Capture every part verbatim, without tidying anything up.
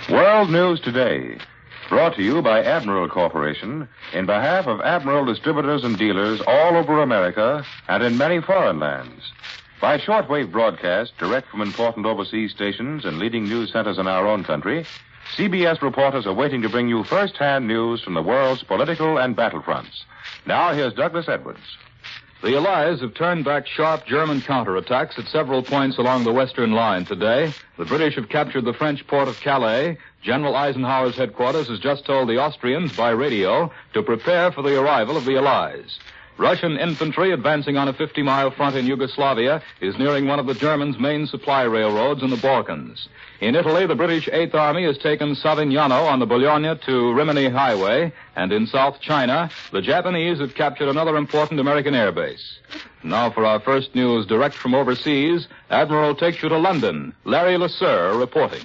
World News Today, brought to you by Admiral Corporation in behalf of Admiral distributors and dealers all over America and in many foreign lands. By shortwave broadcast direct from important overseas stations and leading news centers in our own country, C B S reporters are waiting to bring you first-hand news from the world's political and battlefronts. Now, here's Douglas Edwards. The Allies have turned back sharp German counterattacks at several points along the Western Line today. The British have captured the French port of Calais. General Eisenhower's headquarters has just told the Austrians by radio to prepare for the arrival of the Allies. Russian infantry advancing on a fifty-mile front in Yugoslavia is nearing one of the Germans' main supply railroads in the Balkans. In Italy, the British Eighth Army has taken Savignano on the Bologna to Rimini Highway, and in South China, the Japanese have captured another important American airbase. Now for our first news direct from overseas, Admiral takes you to London. Larry LeSueur reporting.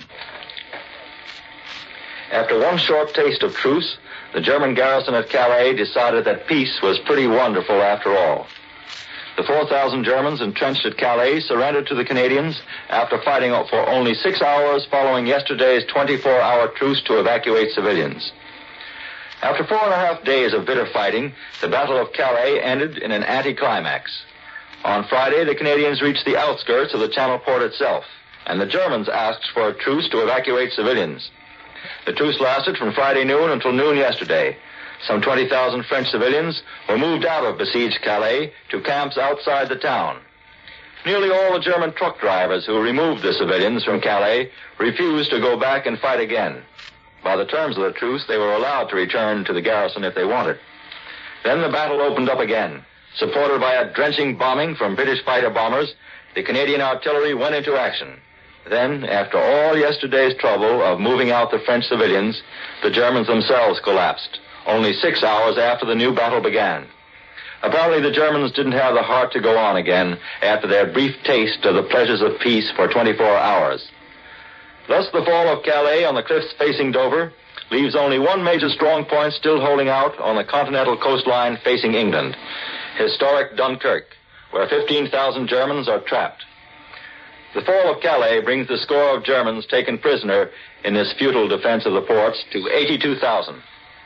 After one short taste of truce, the German garrison at Calais decided that peace was pretty wonderful after all. The four thousand Germans entrenched at Calais surrendered to the Canadians after fighting for only six hours following yesterday's twenty-four hour truce to evacuate civilians. After four and a half days of bitter fighting, the Battle of Calais ended in an anticlimax. On Friday, the Canadians reached the outskirts of the Channel port itself, and the Germans asked for a truce to evacuate civilians. The truce lasted from Friday noon until noon yesterday. Some twenty thousand French civilians were moved out of besieged Calais to camps outside the town. Nearly all the German truck drivers who removed the civilians from Calais refused to go back and fight again. By the terms of the truce, they were allowed to return to the garrison if they wanted. Then the battle opened up again. Supported by a drenching bombing from British fighter bombers, the Canadian artillery went into action. Then, after all yesterday's trouble of moving out the French civilians, the Germans themselves collapsed, only six hours after the new battle began. Apparently, the Germans didn't have the heart to go on again after their brief taste of the pleasures of peace for twenty-four hours. Thus, the fall of Calais on the cliffs facing Dover leaves only one major strong point still holding out on the continental coastline facing England, historic Dunkirk, where fifteen thousand Germans are trapped. The fall of Calais brings the score of Germans taken prisoner in this futile defense of the ports to eighty-two thousand.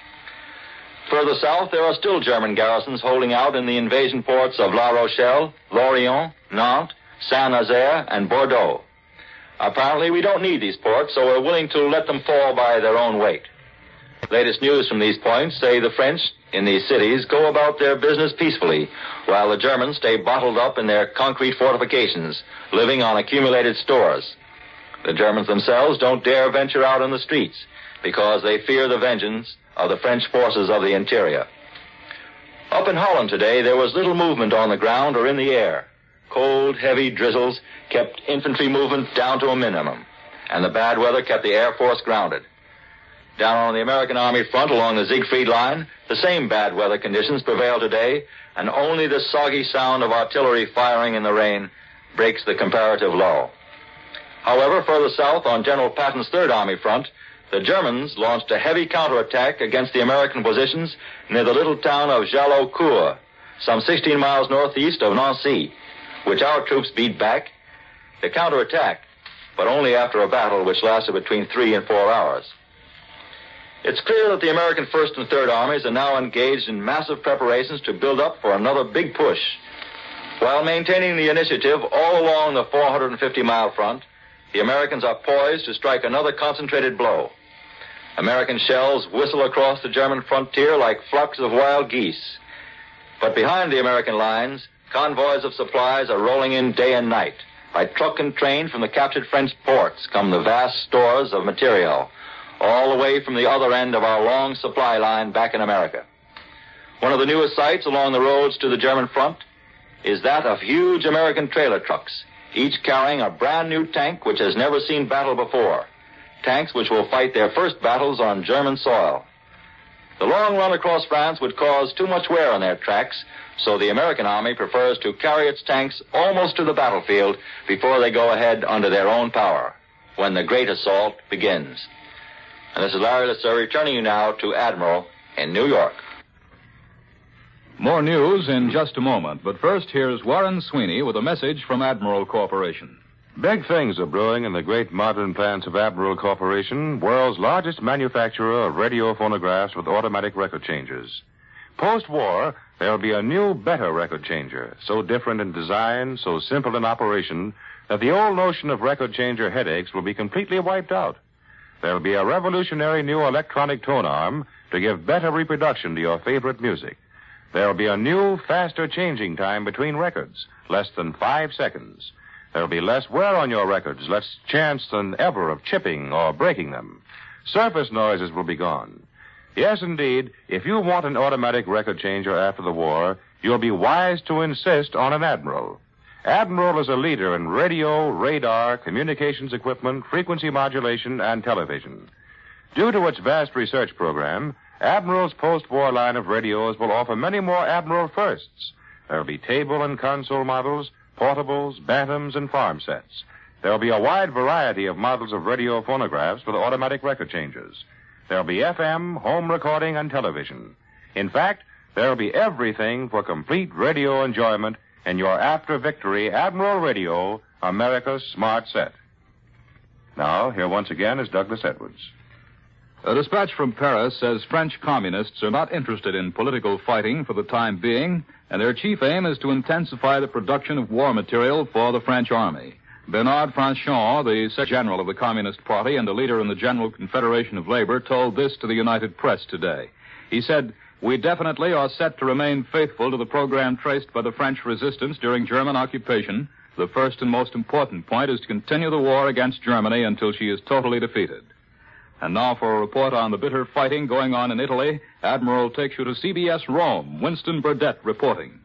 Further south, there are still German garrisons holding out in the invasion ports of La Rochelle, Lorient, Nantes, Saint-Nazaire, and Bordeaux. Apparently, we don't need these ports, so we're willing to let them fall by their own weight. Latest news from these points say the French in these cities go about their business peacefully, while the Germans stay bottled up in their concrete fortifications, living on accumulated stores. The Germans themselves don't dare venture out in the streets because they fear the vengeance of the French forces of the interior. Up in Holland today, there was little movement on the ground or in the air. Cold, heavy drizzles kept infantry movement down to a minimum, and the bad weather kept the Air Force grounded. Down on the American Army front along the Siegfried Line, the same bad weather conditions prevail today, and only the soggy sound of artillery firing in the rain breaks the comparative lull. However, further south on General Patton's Third Army front, the Germans launched a heavy counterattack against the American positions near the little town of Jallaucourt, some sixteen miles northeast of Nancy, which our troops beat back. The counterattack, but only after a battle which lasted between three and four hours. It's clear that the American First and Third Armies are now engaged in massive preparations to build up for another big push. While maintaining the initiative all along the four hundred fifty mile front, the Americans are poised to strike another concentrated blow. American shells whistle across the German frontier like flocks of wild geese. But behind the American lines, convoys of supplies are rolling in day and night. By truck and train from the captured French ports come the vast stores of material, all the way from the other end of our long supply line back in America. One of the newest sights along the roads to the German front is that of huge American trailer trucks, each carrying a brand new tank which has never seen battle before. Tanks which will fight their first battles on German soil. The long run across France would cause too much wear on their tracks, so the American Army prefers to carry its tanks almost to the battlefield before they go ahead under their own power, when the great assault begins. And this is Larry LeSueur returning you now to Admiral in New York. More news in just a moment, but first here's Warren Sweeney with a message from Admiral Corporation. Big things are brewing in the great modern plants of Admiral Corporation, world's largest manufacturer of radio phonographs with automatic record changers. Post-war, there'll be a new, better record changer, so different in design, so simple in operation, that the old notion of record changer headaches will be completely wiped out. There'll be a revolutionary new electronic tone arm to give better reproduction to your favorite music. There'll be a new, faster changing time between records, less than five seconds. There'll be less wear on your records, less chance than ever of chipping or breaking them. Surface noises will be gone. Yes, indeed, if you want an automatic record changer after the war, you'll be wise to insist on an Admiral. Admiral is a leader in radio, radar, communications equipment, frequency modulation, and television. Due to its vast research program, Admiral's post-war line of radios will offer many more Admiral firsts. There'll be table and console models, portables, bantams, and farm sets. There'll be a wide variety of models of radio phonographs with automatic record changers. There'll be F M, home recording, and television. In fact, there'll be everything for complete radio enjoyment in your after-victory Admiral Radio, America's smart set. Now, here once again is Douglas Edwards. A dispatch from Paris says French communists are not interested in political fighting for the time being, and their chief aim is to intensify the production of war material for the French army. Bernard Franchon, the Secretary General of the Communist Party and a leader in the General Confederation of Labor, told this to the United Press today. He said, "We definitely are set to remain faithful to the program traced by the French resistance during German occupation. The first and most important point is to continue the war against Germany until she is totally defeated." And now for a report on the bitter fighting going on in Italy, Admiral takes you to C B S Rome. Winston Burdett reporting.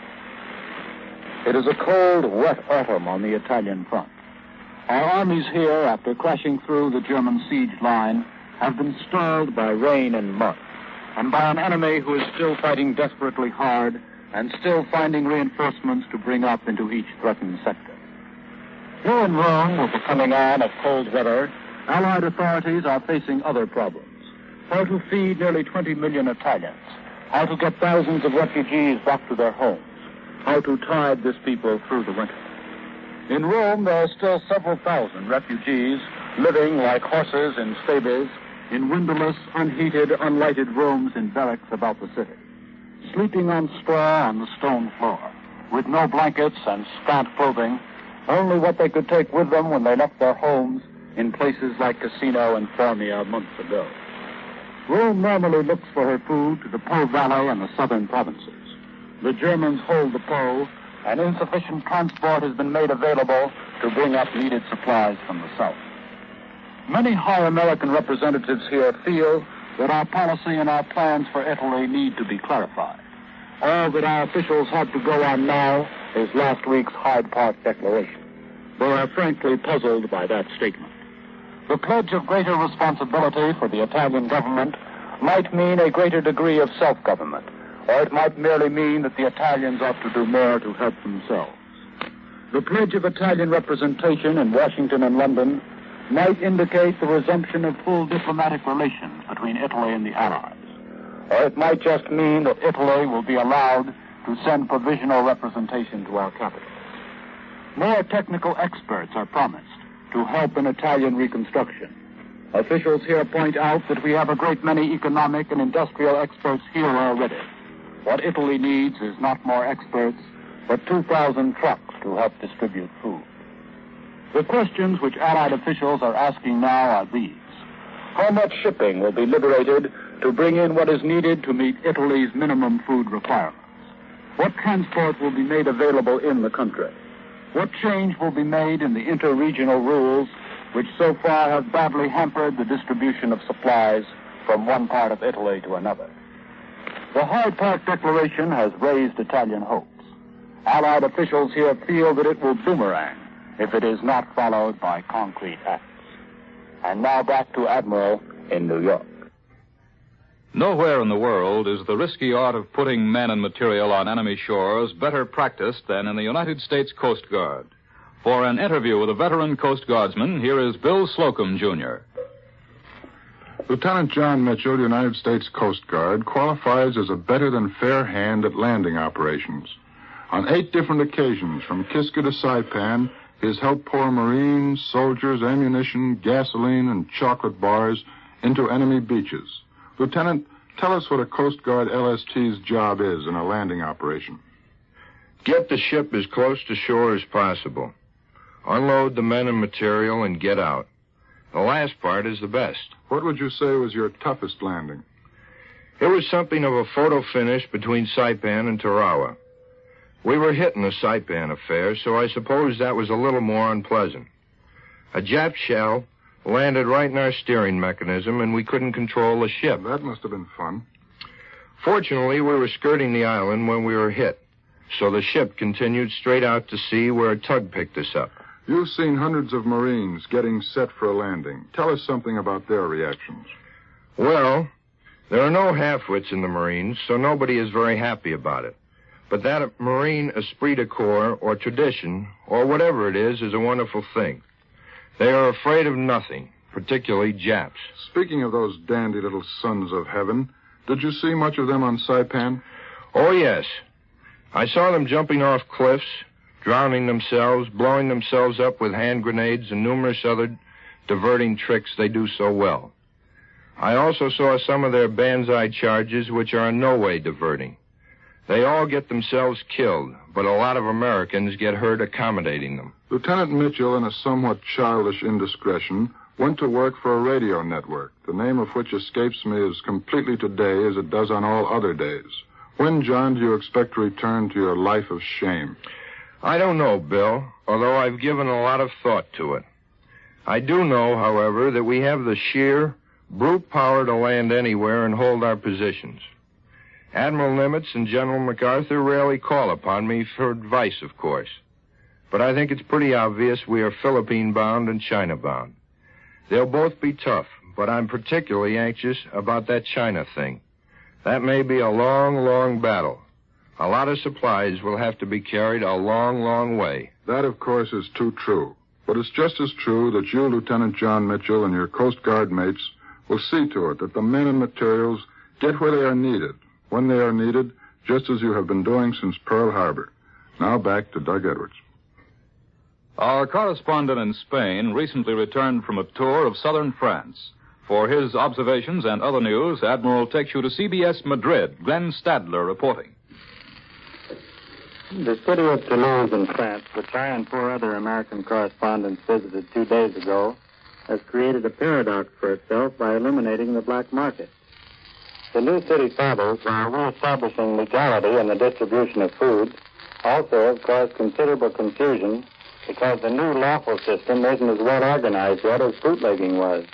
It is a cold, wet autumn on the Italian front. Our armies here, after crashing through the German siege line, have been stalled by rain and mud, and by an enemy who is still fighting desperately hard and still finding reinforcements to bring up into each threatened sector. Here in Rome, with the coming on of cold weather, Allied authorities are facing other problems. How to feed nearly twenty million Italians, how to get thousands of refugees back to their homes, how to tide this people through the winter. In Rome, there are still several thousand refugees living like horses in stables in windowless, unheated, unlighted rooms in barracks about the city, sleeping on straw on the stone floor, with no blankets and scant clothing, only what they could take with them when they left their homes in places like Cassino and Formia months ago. Rome normally looks for her food to the Po Valley and the southern provinces. The Germans hold the Po, and insufficient transport has been made available to bring up needed supplies from the south. Many high American representatives here feel that our policy and our plans for Italy need to be clarified. All that our officials have to go on now is last week's Hyde Park Declaration. They are frankly puzzled by that statement. The pledge of greater responsibility for the Italian government might mean a greater degree of self-government, or it might merely mean that the Italians ought to do more to help themselves. The pledge of Italian representation in Washington and London might indicate the resumption of full diplomatic relations between Italy and the Allies, or it might just mean that Italy will be allowed to send provisional representation to our capital. More technical experts are promised to help in Italian reconstruction. Officials here point out that we have a great many economic and industrial experts here already. What Italy needs is not more experts, but two thousand trucks to help distribute food. The questions which Allied officials are asking now are these. How much shipping will be liberated to bring in what is needed to meet Italy's minimum food requirements? What transport will be made available in the country? What change will be made in the inter-regional rules which so far have badly hampered the distribution of supplies from one part of Italy to another? The Hyde Park Declaration has raised Italian hopes. Allied officials here feel that it will boomerang if it is not followed by concrete acts. And now back to Admiral in New York. Nowhere in the world is the risky art of putting men and material on enemy shores better practiced than in the United States Coast Guard. For an interview with a veteran Coast Guardsman, here is Bill Slocum, Junior Lieutenant John Mitchell, United States Coast Guard, qualifies as a better-than-fair hand at landing operations. On eight different occasions, from Kiska to Saipan, is help pour Marines, soldiers, ammunition, gasoline, and chocolate bars into enemy beaches. Lieutenant, tell us what a Coast Guard L S T's job is in a landing operation. Get the ship as close to shore as possible. Unload the men and material and get out. The last part is the best. What would you say was your toughest landing? It was something of a photo finish between Saipan and Tarawa. We were hit in the Saipan affair, so I suppose that was a little more unpleasant. A Jap shell landed right in our steering mechanism, and we couldn't control the ship. That must have been fun. Fortunately, we were skirting the island when we were hit, so the ship continued straight out to sea where a tug picked us up. You've seen hundreds of Marines getting set for a landing. Tell us something about their reactions. Well, there are no half-wits in the Marines, so nobody is very happy about it. But that Marine esprit de corps, or tradition, or whatever it is, is a wonderful thing. They are afraid of nothing, particularly Japs. Speaking of those dandy little sons of heaven, did you see much of them on Saipan? Oh, yes. I saw them jumping off cliffs, drowning themselves, blowing themselves up with hand grenades, and numerous other diverting tricks they do so well. I also saw some of their banzai charges, which are in no way diverting. They all get themselves killed, but a lot of Americans get hurt accommodating them. Lieutenant Mitchell, in a somewhat childish indiscretion, went to work for a radio network, the name of which escapes me as completely today as it does on all other days. When, John, do you expect to return to your life of shame? I don't know, Bill, although I've given a lot of thought to it. I do know, however, that we have the sheer, brute power to land anywhere and hold our positions. Admiral Nimitz and General MacArthur rarely call upon me for advice, of course. But I think it's pretty obvious we are Philippine-bound and China-bound. They'll both be tough, but I'm particularly anxious about that China thing. That may be a long, long battle. A lot of supplies will have to be carried a long, long way. That, of course, is too true. But it's just as true that you, Lieutenant John Mitchell, and your Coast Guard mates will see to it that the men and materials get where they are needed, when they are needed, just as you have been doing since Pearl Harbor. Now back to Doug Edwards. Our correspondent in Spain recently returned from a tour of southern France. For his observations and other news, Admiral takes you to C B S Madrid. Glenn Stadler reporting. The city of Toulouse in France, which I and four other American correspondents visited two days ago, has created a paradox for itself by eliminating the black market. The new city fathers, while reestablishing legality in the distribution of food, also have caused considerable confusion because the new lawful system isn't as well organized yet as bootlegging was.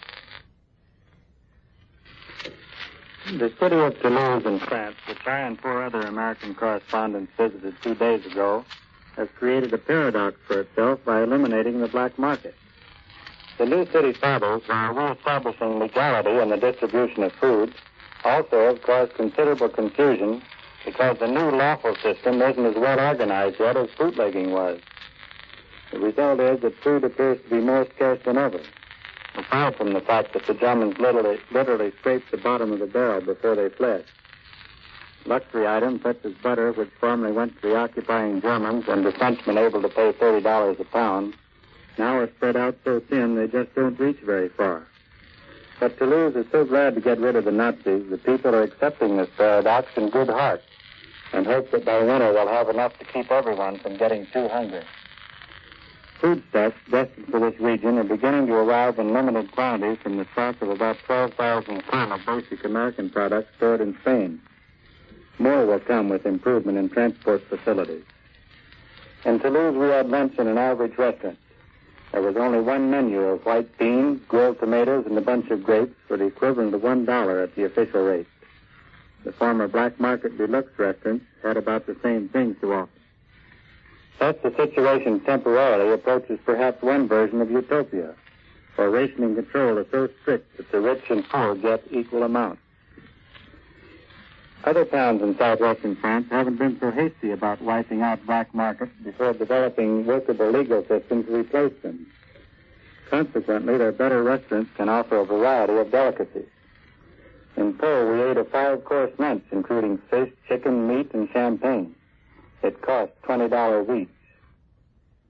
The city of Toulouse in France, which I and four other American correspondents visited two days ago, has created a paradox for itself by eliminating the black market. The new city fathers, while reestablishing legality in the distribution of food, also have caused considerable confusion because the new lawful system isn't as well organized yet as bootlegging was. The result is that food appears to be more scarce than ever, aside from the fact that the Germans literally, literally scraped the bottom of the barrel before they fled. Luxury items such as butter, which formerly went to the occupying Germans and the Frenchmen able to pay thirty dollars a pound, now are spread out so thin they just don't reach very far. But Toulouse is so glad to get rid of the Nazis that people are accepting this paradox in good heart and hope that by winter they'll have enough to keep everyone from getting too hungry. Foodstuffs destined for this region are beginning to arrive in limited quantities from the stock of about twelve thousand tons of basic American products stored in Spain. More will come with improvement in transport facilities. In Toulouse, we had lunch in an average restaurant. There was only one menu of white beans, grilled tomatoes, and a bunch of grapes for the equivalent of one dollar at the official rate. The former black market deluxe restaurants had about the same thing to offer. Thus, the situation temporarily approaches perhaps one version of utopia, for rationing control is so strict that the rich and poor get equal amounts. Other towns in southwestern France haven't been so hasty about wiping out black markets before developing workable legal systems to replace them. Consequently, their better restaurants can offer a variety of delicacies. In Pau, we ate a five-course lunch, including fish, chicken, meat, and champagne. It cost twenty dollars each.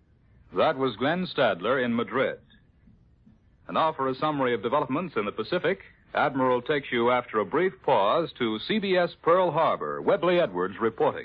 That was Glenn Stadler in Madrid. And now for a summary of developments in the Pacific. Admiral takes you after a brief pause to C B S Pearl Harbor. Webley Edwards reporting.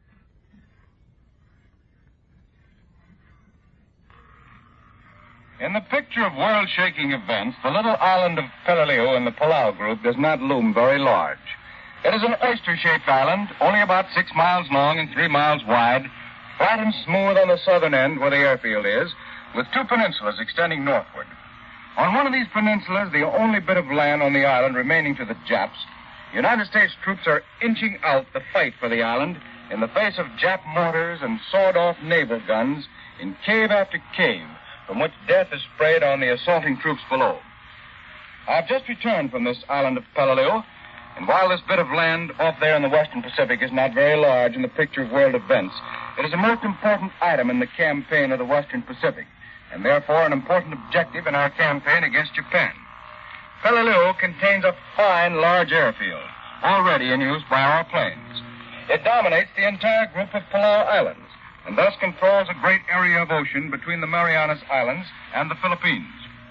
In the picture of world-shaking events, the little island of Peleliu in the Palau group does not loom very large. It is an oyster-shaped island, only about six miles long and three miles wide, flat and smooth on the southern end where the airfield is, with two peninsulas extending northward. On one of these peninsulas, the only bit of land on the island remaining to the Japs, United States troops are inching out the fight for the island in the face of Jap mortars and sawed-off naval guns in cave after cave, from which death is sprayed on the assaulting troops below. I've just returned from this island of Peleliu, and while this bit of land off there in the western Pacific is not very large in the picture of world events, it is a most important item in the campaign of the western Pacific, and therefore an important objective in our campaign against Japan. Peleliu contains a fine, large airfield, already in use by our planes. It dominates the entire group of Palau Islands, and thus controls a great area of ocean between the Marianas Islands and the Philippines.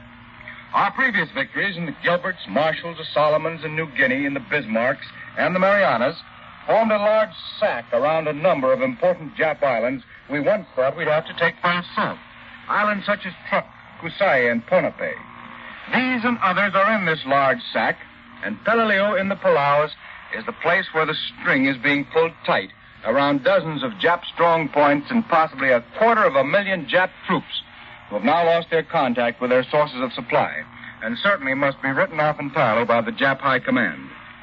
Our previous victories in the Gilberts, Marshalls, the Solomons, and New Guinea, in the Bismarcks, and the Marianas formed a large sack around a number of important Jap islands we once thought we'd have to take by assault. Islands such as Truk, Kusai, and Ponape. These and others are in this large sack, and Peleliu in the Palaus is the place where the string is being pulled tight around dozens of Jap strong points and possibly a quarter of a million Jap troops who have now lost their contact with their sources of supply and certainly must be written off entirely by the Jap High Command.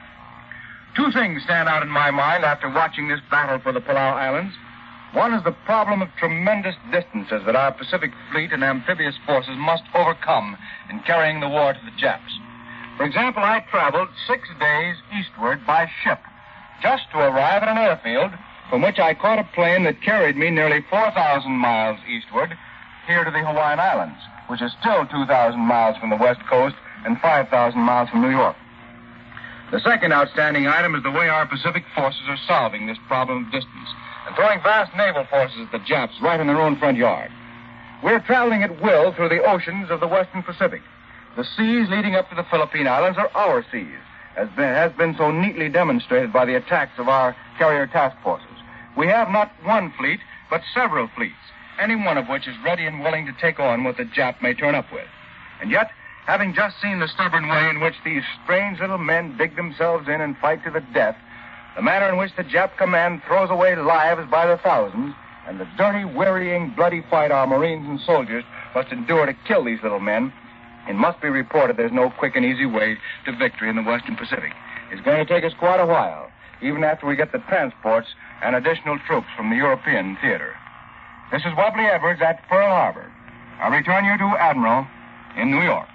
Two things stand out in my mind after watching this battle for the Palau Islands. One is the problem of tremendous distances that our Pacific fleet and amphibious forces must overcome in carrying the war to the Japs. For example, I traveled six days eastward by ship just to arrive at an airfield from which I caught a plane that carried me nearly four thousand miles eastward here to the Hawaiian Islands, which is still two thousand miles from the west coast and five thousand miles from New York. The second outstanding item is the way our Pacific forces are solving this problem of distance and throwing vast naval forces at the Japs right in their own front yard. We're traveling at will through the oceans of the western Pacific. The seas leading up to the Philippine Islands are our seas, as been, has been so neatly demonstrated by the attacks of our carrier task forces. We have not one fleet, but several fleets, any one of which is ready and willing to take on what the Jap may turn up with. And yet, having just seen the stubborn way in which these strange little men dig themselves in and fight to the death, the manner in which the Jap command throws away lives by the thousands, and the dirty, wearying, bloody fight our Marines and soldiers must endure to kill these little men, it must be reported there's no quick and easy way to victory in the Western Pacific. It's going to take us quite a while, even after we get the transports and additional troops from the European theater. This is Webley Edwards at Pearl Harbor. I return you to Admiral in New York.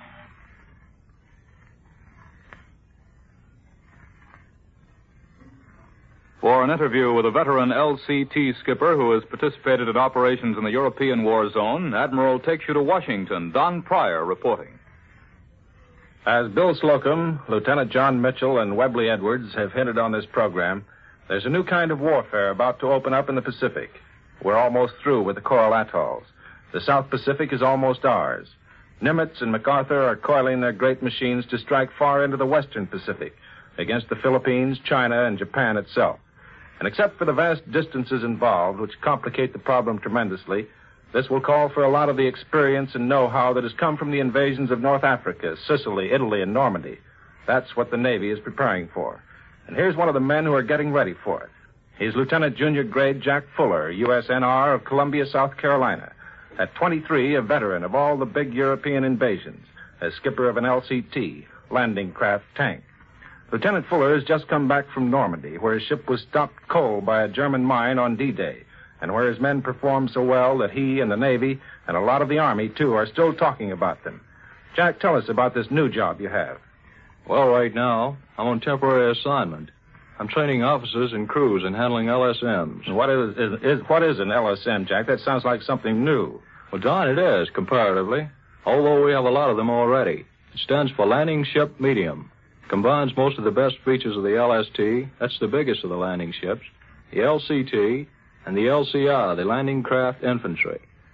For an interview with a veteran L C T skipper who has participated in operations in the European war zone, Admiral takes you to Washington. Don Pryor reporting. As Bill Slocum, Lieutenant John Mitchell, and Webley Edwards have hinted on this program, there's a new kind of warfare about to open up in the Pacific. We're almost through with the coral atolls. The South Pacific is almost ours. Nimitz and MacArthur are coiling their great machines to strike far into the Western Pacific against the Philippines, China, and Japan itself. And except for the vast distances involved, which complicate the problem tremendously, this will call for a lot of the experience and know-how that has come from the invasions of North Africa, Sicily, Italy, and Normandy. That's what the Navy is preparing for. And here's one of the men who are getting ready for it. He's Lieutenant Junior Grade Jack Fuller, U S N R of Columbia, South Carolina. At twenty-three, a veteran of all the big European invasions, as skipper of an L C T, landing craft tank. Lieutenant Fuller has just come back from Normandy, where his ship was stopped cold by a German mine on D-Day, and where his men performed so well that he and the Navy, and a lot of the Army, too, are still talking about them. Jack, tell us about this new job you have. Well, right now, I'm on temporary assignment. I'm training officers and crews in handling L S Ms. What is, is, is what is an L S M, Jack? That sounds like something new. Well, Don, it is, comparatively, although we have a lot of them already. It stands for Landing Ship Medium. Combines most of the best features of the L S T, that's the biggest of the landing ships, the L C T, and the L C R, the Landing Craft Infantry.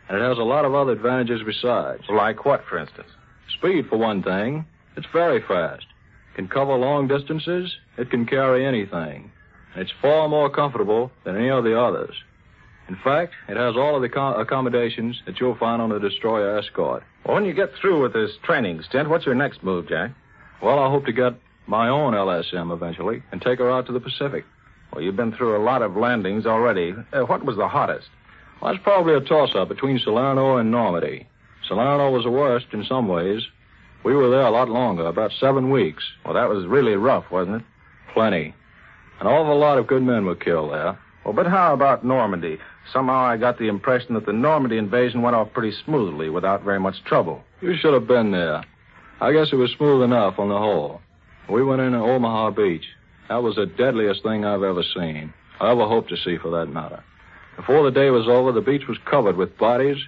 And it has a lot of other advantages besides. Like what, for instance? Speed, for one thing. It's very fast. It can cover long distances. It can carry anything. And it's far more comfortable than any of the others. In fact, it has all of the co- accommodations that you'll find on a destroyer escort. Well, when you get through with this training stint, what's your next move, Jack? Well, I hope to get my own L S M eventually and take her out to the Pacific. Well, you've been through a lot of landings already. Uh, what was the hottest? Well, it's probably a toss-up between Salerno and Normandy. Salerno was the worst in some ways. We were there a lot longer, about seven weeks. Well, that was really rough, wasn't it? Plenty. An awful lot of good men were killed there. Well, but how about Normandy? Somehow I got the impression that the Normandy invasion went off pretty smoothly without very much trouble. You should have been there. I guess it was smooth enough on the whole. We went in at Omaha Beach. That was the deadliest thing I've ever seen. I ever hope to see, for that matter. Before the day was over, the beach was covered with bodies,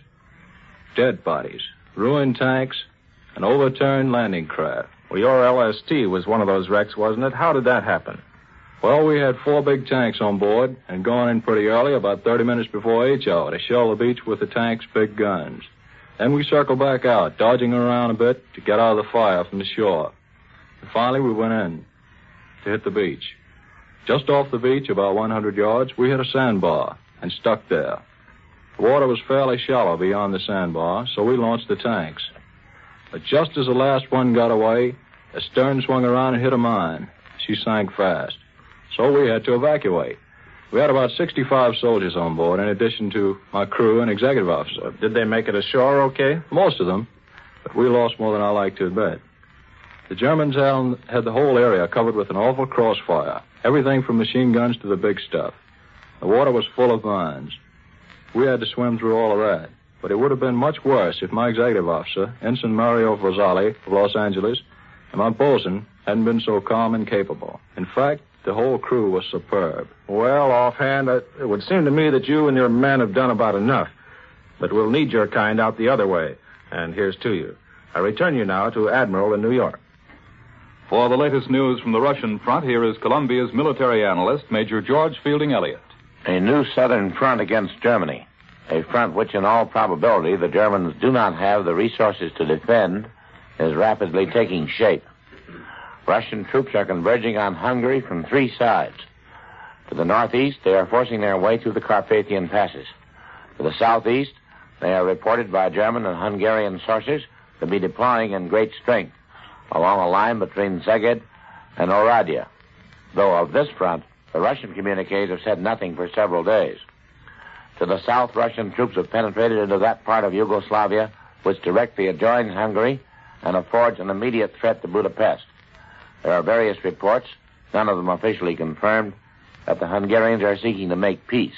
dead bodies, ruined tanks, and overturned landing craft. Well, your L S T was one of those wrecks, wasn't it? How did that happen? Well, we had four big tanks on board and gone in pretty early, about thirty minutes before H hour, to shell the beach with the tanks' big guns. Then we circled back out, dodging around a bit to get out of the fire from the shore. And finally, we went in to hit the beach. Just off the beach, about one hundred yards, we hit a sandbar and stuck there. The water was fairly shallow beyond the sandbar, so we launched the tanks. But just as the last one got away, the stern swung around and hit a mine. She sank fast. So we had to evacuate. We had about sixty-five soldiers on board, in addition to my crew and executive officer. Did they make it ashore okay? Most of them, but we lost more than I like to admit. The Germans had, had the whole area covered with an awful crossfire, everything from machine guns to the big stuff. The water was full of mines. We had to swim through all of that, but it would have been much worse if my executive officer, Ensign Mario Rosali of Los Angeles, and my bosun hadn't been so calm and capable. In fact, the whole crew was superb. Well, offhand, it would seem to me that you and your men have done about enough. But we'll need your kind out the other way. And here's to you. I return you now to Admiral in New York. For the latest news from the Russian front, here is Columbia's military analyst, Major George Fielding Elliott. A new southern front against Germany. A front which, in all probability, the Germans do not have the resources to defend, is rapidly taking shape. Russian troops are converging on Hungary from three sides. To the northeast, they are forcing their way through the Carpathian passes. To the southeast, they are reported by German and Hungarian sources to be deploying in great strength along a line between Szeged and Oradea. Though of this front, the Russian communiques have said nothing for several days. To the south, Russian troops have penetrated into that part of Yugoslavia which directly adjoins Hungary and affords an immediate threat to Budapest. There are various reports, none of them officially confirmed, that the Hungarians are seeking to make peace.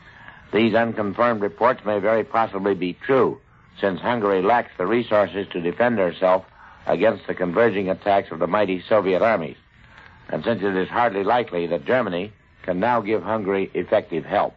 These unconfirmed reports may very possibly be true, since Hungary lacks the resources to defend herself against the converging attacks of the mighty Soviet armies, and since it is hardly likely that Germany can now give Hungary effective help.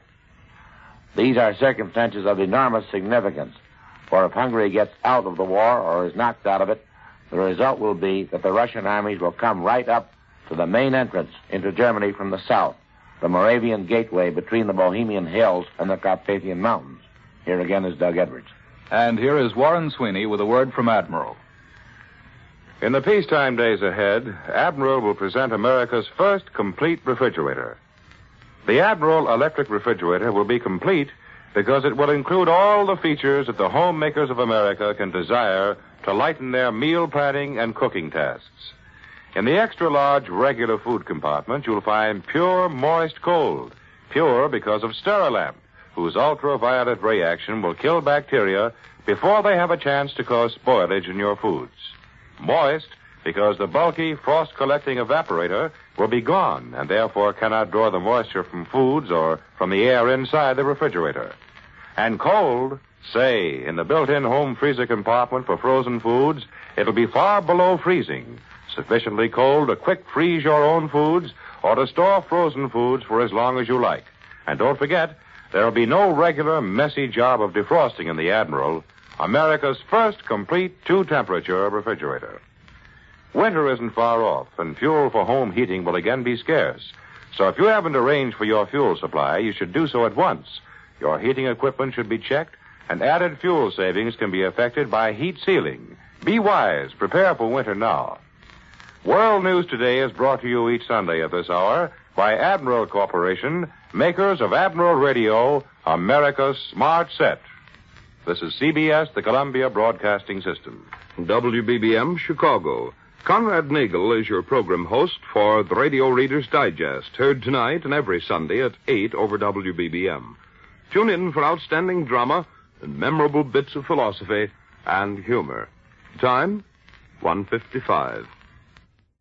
These are circumstances of enormous significance, for if Hungary gets out of the war or is knocked out of it, the result will be that the Russian armies will come right up to the main entrance into Germany from the south, the Moravian gateway between the Bohemian hills and the Carpathian mountains. Here again is Doug Edwards. And here is Warren Sweeney with a word from Admiral. In the peacetime days ahead, Admiral will present America's first complete refrigerator. The Admiral electric refrigerator will be complete because it will include all the features that the homemakers of America can desire to lighten their meal planning and cooking tasks. In the extra-large regular food compartment, you'll find pure moist cold, pure because of Sterilamp, whose ultraviolet ray action will kill bacteria before they have a chance to cause spoilage in your foods. Moist because the bulky frost-collecting evaporator will be gone and therefore cannot draw the moisture from foods or from the air inside the refrigerator. And cold, say, in the built-in home freezer compartment for frozen foods, it'll be far below freezing, sufficiently cold to quick freeze your own foods or to store frozen foods for as long as you like. And don't forget, there'll be no regular, messy job of defrosting in the Admiral, America's first complete two-temperature refrigerator. Winter isn't far off, and fuel for home heating will again be scarce. So if you haven't arranged for your fuel supply, you should do so at once. Your heating equipment should be checked, and added fuel savings can be effected by heat sealing. Be wise. Prepare for winter now. World News Today is brought to you each Sunday at this hour by Admiral Corporation, makers of Admiral Radio, America's smart set. This is C B S, the Columbia Broadcasting System. W B B M, Chicago. Conrad Nagel is your program host for the Radio Reader's Digest, heard tonight and every Sunday at eight over W B B M. Tune in for outstanding drama and memorable bits of philosophy and humor. Time, one fifty-five.